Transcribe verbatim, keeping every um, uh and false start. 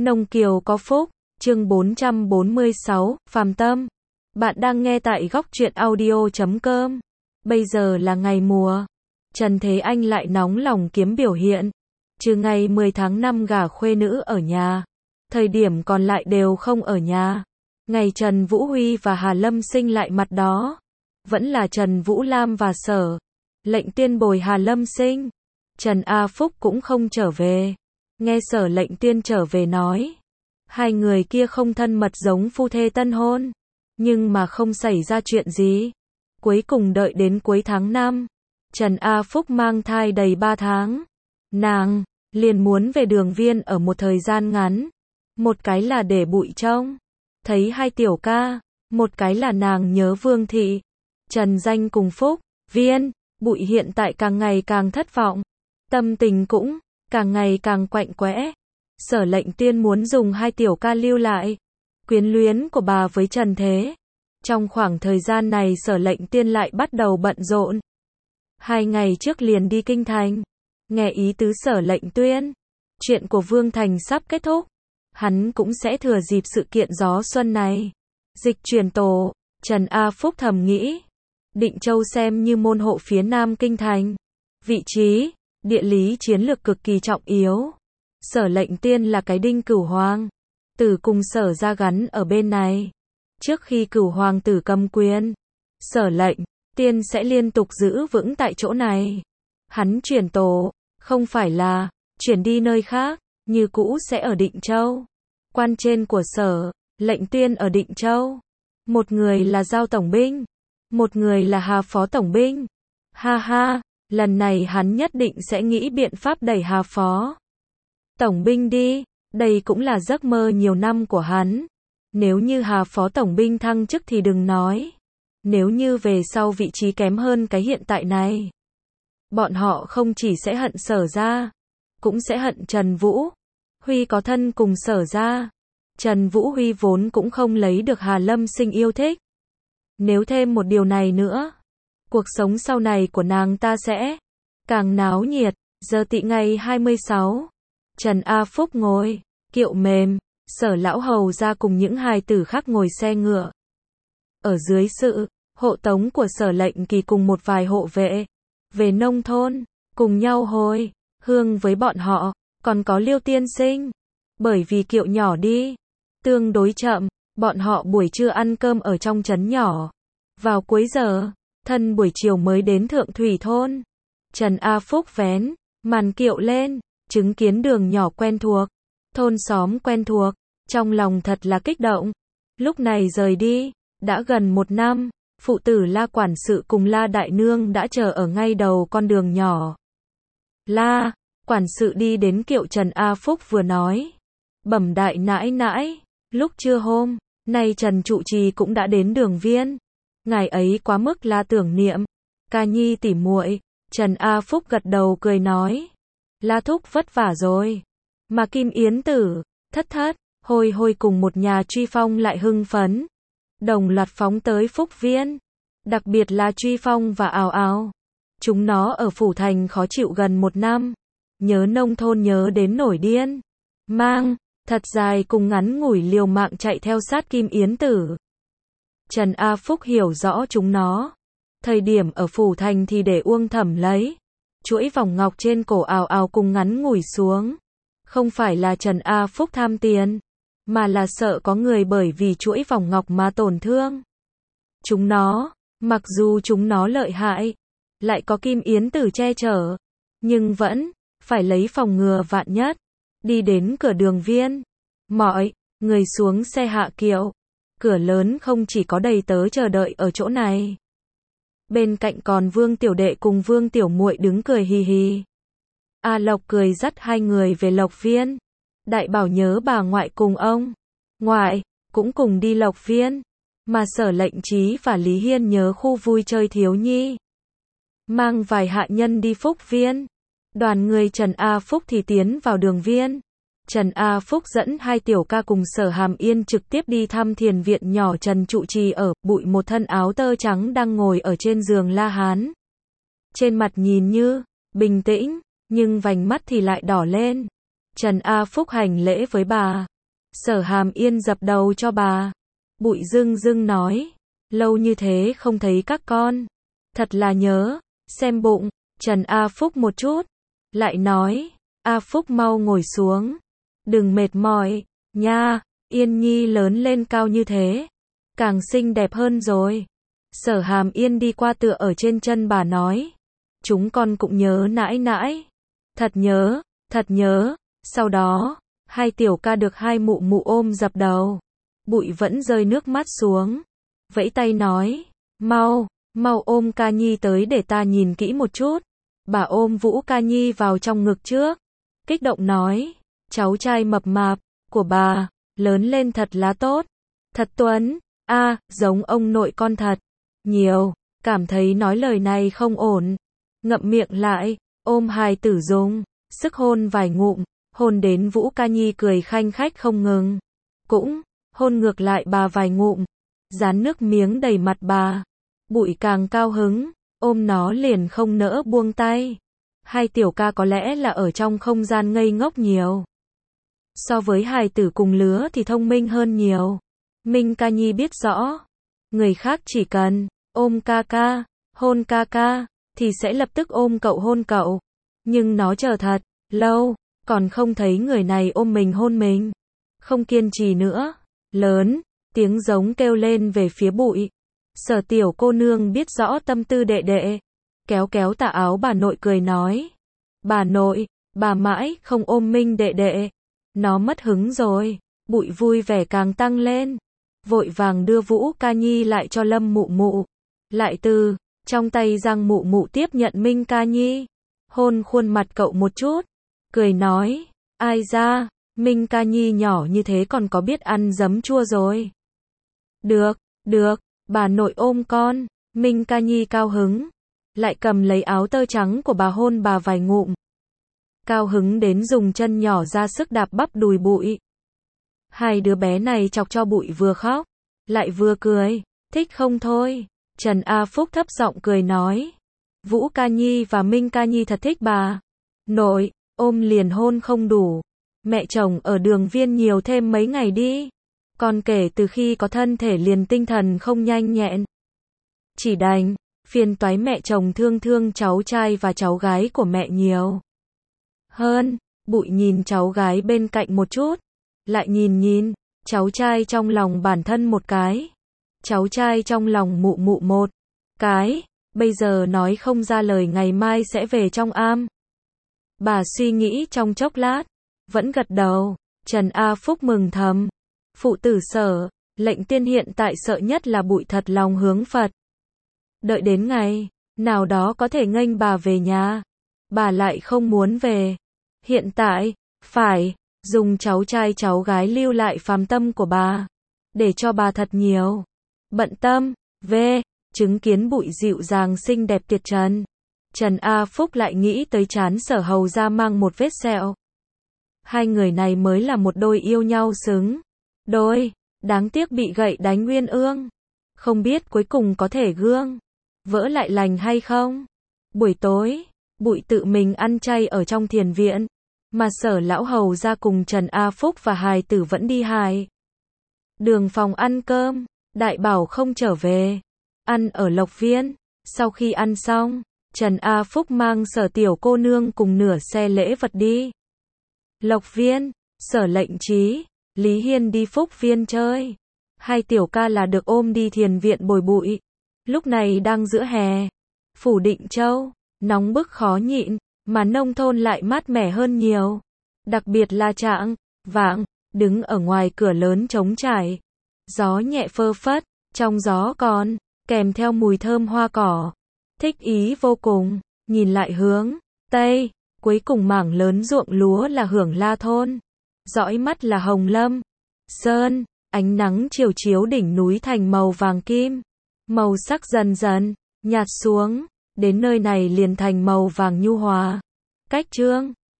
Nông Kiều có phúc, chương bốn trăm bốn mươi sáu, Phàm Tâm. Bạn đang nghe tại góc truyện audio chấm com. Bây giờ là ngày mùa. Trần Thế Anh lại nóng lòng kiếm biểu hiện. Trừ ngày mười tháng năm gả khuê nữ ở nhà. Thời điểm còn lại đều không ở nhà. Ngày Trần Vũ Huy và Hà Lâm sinh lại mặt đó. Vẫn là Trần Vũ Lam và Sở Lệnh Tiên bồi Hà Lâm sinh. Trần A Phúc cũng không trở về. Nghe Sở Lệnh Tiên trở về nói. Hai người kia không thân mật giống phu thê tân hôn. Nhưng mà không xảy ra chuyện gì. Cuối cùng đợi đến cuối tháng năm. Trần A Phúc mang thai đầy ba tháng. Nàng liền muốn về Đường Viên ở một thời gian ngắn. Một cái là để bụi trông thấy hai tiểu ca. Một cái là nàng nhớ Vương Thị. Trần Danh cùng Phúc Viên, Bụi hiện tại càng ngày càng thất vọng. Tâm tình cũng càng ngày càng quạnh quẽ. Sở Lệnh Tiên muốn dùng hai tiểu ca lưu lại quyến luyến của bà với Trần Thế. Trong khoảng thời gian này Sở Lệnh Tiên lại bắt đầu bận rộn. Hai ngày trước liền đi Kinh Thành. Nghe ý tứ Sở Lệnh Tuyên. Chuyện của Vương Thành sắp kết thúc. Hắn cũng sẽ thừa dịp sự kiện gió xuân này. Dịch chuyển tổ. Trần A Phúc thầm nghĩ. Định Châu xem như môn hộ phía Nam Kinh Thành. Vị trí, địa lý chiến lược cực kỳ trọng yếu. Sở Lệnh Tiên là cái đinh Cửu Hoàng tử cùng Sở ra gắn ở bên này. Trước khi Cửu Hoàng tử cầm quyền, Sở Lệnh Tiên sẽ liên tục giữ vững tại chỗ này. Hắn chuyển tổ, không phải là chuyển đi nơi khác, như cũ sẽ ở Định Châu. Quan trên của Sở Lệnh Tiên ở Định Châu. Một người là Giao Tổng binh, một người là Hà Phó Tổng binh. Ha ha, lần này hắn nhất định sẽ nghĩ biện pháp đẩy Hà Phó Tổng binh đi. Đây cũng là giấc mơ nhiều năm của hắn. Nếu như Hà Phó Tổng binh thăng chức thì đừng nói. Nếu như về sau vị trí kém hơn cái hiện tại này, bọn họ không chỉ sẽ hận Sở ra, cũng sẽ hận Trần Vũ Huy có thân cùng Sở ra. Trần Vũ Huy vốn cũng không lấy được Hà Lâm sinh yêu thích. Nếu thêm một điều này nữa, cuộc sống sau này của nàng ta sẽ càng náo nhiệt. Giờ tị ngày hai mươi sáu, Trần A Phúc ngồi kiệu mềm, Sở lão hầu ra cùng những hài tử khác ngồi xe ngựa. Ở dưới sự hộ tống của Sở Lệnh Kỳ cùng một vài hộ vệ, về nông thôn, cùng nhau hồi hương với bọn họ, còn có Liêu tiên sinh. Bởi vì kiệu nhỏ đi tương đối chậm, bọn họ buổi trưa ăn cơm ở trong trấn nhỏ. Vào cuối giờ, thân buổi chiều mới đến Thượng Thủy thôn. Trần A Phúc vén màn kiệu lên, chứng kiến đường nhỏ quen thuộc, thôn xóm quen thuộc, trong lòng thật là kích động. Lúc này rời đi, đã gần một năm, phụ tử La quản sự cùng La đại nương đã chờ ở ngay đầu con đường nhỏ. La quản sự đi đến kiệu Trần A Phúc vừa nói. Bẩm đại nãi nãi, lúc trưa hôm nay Trần trụ trì cũng đã đến Đường Viên. Ngài ấy quá mức là tưởng niệm ca nhi tỉ muội. Trần A Phúc gật đầu cười nói. La thúc vất vả rồi. Mà Kim Yến tử, thất thất, hồi hồi cùng một nhà Truy Phong lại hưng phấn. Đồng loạt phóng tới Phúc Viên. Đặc biệt là Truy Phong và Ào Ào. Chúng nó ở Phủ Thành khó chịu gần một năm. Nhớ nông thôn nhớ đến nổi điên. Mang thật dài cùng ngắn ngủi liều mạng chạy theo sát Kim Yến tử. Trần A Phúc hiểu rõ chúng nó. Thời điểm ở Phủ Thành thì để Uông Thẩm lấy chuỗi vòng ngọc trên cổ Ào Ào cùng ngắn ngủi xuống. Không phải là Trần A Phúc tham tiền, mà là sợ có người bởi vì chuỗi vòng ngọc mà tổn thương chúng nó. Mặc dù chúng nó lợi hại, lại có Kim Yến tử che chở, nhưng vẫn phải lấy phòng ngừa vạn nhất. Đi đến cửa Đường Viên, mọi người xuống xe hạ kiệu. Cửa lớn không chỉ có đầy tớ chờ đợi ở chỗ này. Bên cạnh còn Vương tiểu đệ cùng Vương tiểu muội đứng cười hì hì. A Lộc cười dắt hai người về Lộc Viên. Đại Bảo nhớ bà ngoại cùng ông ngoại cũng cùng đi Lộc Viên. Mà Sở Lệnh Chí và Lý Hiên nhớ khu vui chơi thiếu nhi. Mang vài hạ nhân đi Phúc Viên. Đoàn người Trần A Phúc thì tiến vào Đường Viên. Trần A Phúc dẫn hai tiểu ca cùng Sở Hàm Yên trực tiếp đi thăm thiền viện nhỏ Trần trụ trì ở. Bụi một thân áo tơ trắng đang ngồi ở trên giường La Hán. Trên mặt nhìn như bình tĩnh, nhưng vành mắt thì lại đỏ lên. Trần A Phúc hành lễ với bà. Sở Hàm Yên dập đầu cho bà. Bụi dưng dưng nói, lâu như thế không thấy các con. Thật là nhớ, xem bụng, Trần A Phúc một chút. Lại nói, A Phúc mau ngồi xuống. Đừng mệt mỏi, nha, Yên Nhi lớn lên cao như thế. Càng xinh đẹp hơn rồi. Sở Hàm Yên đi qua tựa ở trên chân bà nói. Chúng con cũng nhớ nãi nãi. Thật nhớ, thật nhớ. Sau đó, hai tiểu ca được hai mụ mụ ôm dập đầu. Bụi vẫn rơi nước mắt xuống. Vẫy tay nói, mau, mau ôm Ca Nhi tới để ta nhìn kỹ một chút. Bà ôm Vũ Ca Nhi vào trong ngực trước. Kích động nói, cháu trai mập mạp của bà, lớn lên thật là tốt. Thật tuấn, a à, giống ông nội con thật. Nhiều, cảm thấy nói lời này không ổn. Ngậm miệng lại, ôm hài tử dùng, sức hôn vài ngụm, hôn đến Vũ Ca Nhi cười khanh khách không ngừng. Cũng, hôn ngược lại bà vài ngụm, dán nước miếng đầy mặt bà. Bụi càng cao hứng, ôm nó liền không nỡ buông tay. Hai tiểu ca có lẽ là ở trong không gian ngây ngốc nhiều. So với hài tử cùng lứa thì thông minh hơn nhiều. Minh Ca Nhi biết rõ, người khác chỉ cần ôm ca ca, hôn ca ca, thì sẽ lập tức ôm cậu hôn cậu. Nhưng nó chờ thật lâu, còn không thấy người này ôm mình hôn mình. Không kiên trì nữa, lớn, tiếng giống kêu lên về phía bụi. Sở tiểu cô nương biết rõ tâm tư đệ đệ, kéo kéo tà áo bà nội cười nói. Bà nội, bà mãi không ôm Minh đệ đệ. Nó mất hứng rồi. Bụi vui vẻ càng tăng lên. Vội vàng đưa Vũ Ca Nhi lại cho Lâm mụ mụ. Lại từ trong tay Giang mụ mụ tiếp nhận Minh Ca Nhi. Hôn khuôn mặt cậu một chút. Cười nói, ai ra, Minh Ca Nhi nhỏ như thế còn có biết ăn giấm chua rồi. Được, được, bà nội ôm con. Minh Ca Nhi cao hứng. Lại cầm lấy áo tơ trắng của bà hôn bà vài ngụm. Cao hứng đến dùng chân nhỏ ra sức đạp bắp đùi bụi. Hai đứa bé này chọc cho bụi vừa khóc, lại vừa cười, thích không thôi. Trần A Phúc thấp giọng cười nói. Vũ Ca Nhi và Minh Ca Nhi thật thích bà. Nội, ôm liền hôn không đủ. Mẹ chồng ở Đường Viên nhiều thêm mấy ngày đi. Còn kể từ khi có thân thể liền tinh thần không nhanh nhẹn. Chỉ đành, phiền toái mẹ chồng thương thương cháu trai và cháu gái của mẹ nhiều hơn. Bụi nhìn cháu gái bên cạnh một chút. Lại nhìn nhìn, cháu trai trong lòng bản thân một cái. Cháu trai trong lòng mụ mụ một cái. Bây giờ nói không ra lời ngày mai sẽ về trong am. Bà suy nghĩ trong chốc lát. Vẫn gật đầu. Trần A Phúc mừng thầm. Phụ tử Sở, lệnh tiên hiện tại sợ nhất là bụi thật lòng hướng Phật. Đợi đến ngày nào đó có thể nghênh bà về nhà. Bà lại không muốn về. Hiện tại, phải dùng cháu trai cháu gái lưu lại phàm tâm của bà. Để cho bà thật nhiều bận tâm. V. Chứng kiến bụi dịu dàng xinh đẹp tuyệt trần. Trần A Phúc lại nghĩ tới trán Sở Hầu ra mang một vết sẹo. Hai người này mới là một đôi yêu nhau xứng đôi. Đáng tiếc bị gậy đánh uyên ương. Không biết cuối cùng có thể gương vỡ lại lành hay không. Buổi tối, bụi tự mình ăn chay ở trong thiền viện. Mà Sở lão hầu ra cùng Trần A Phúc và hài tử vẫn đi hài đường phòng ăn cơm. Đại bảo không trở về. Ăn ở Lộc Viên. Sau khi ăn xong, Trần A Phúc mang Sở tiểu cô nương cùng nửa xe lễ vật đi Lộc Viên. Sở lệnh trí, Lý Hiên đi Phúc Viên chơi. Hai tiểu ca là được ôm đi thiền viện bồi bụi. Lúc này đang giữa hè. Phủ Định Châu, nóng bức khó nhịn, mà nông thôn lại mát mẻ hơn nhiều. Đặc biệt là trạng vạng, đứng ở ngoài cửa lớn trống trải. Gió nhẹ phơ phất, trong gió còn kèm theo mùi thơm hoa cỏ. Thích ý vô cùng. Nhìn lại hướng Tây, cuối cùng mảng lớn ruộng lúa là Hưởng La thôn. Dõi mắt là Hồng Lâm Sơn. Ánh nắng chiều chiếu đỉnh núi thành màu vàng kim. Màu sắc dần dần nhạt xuống, đến nơi này liền thành màu vàng nhu hòa. Cách trương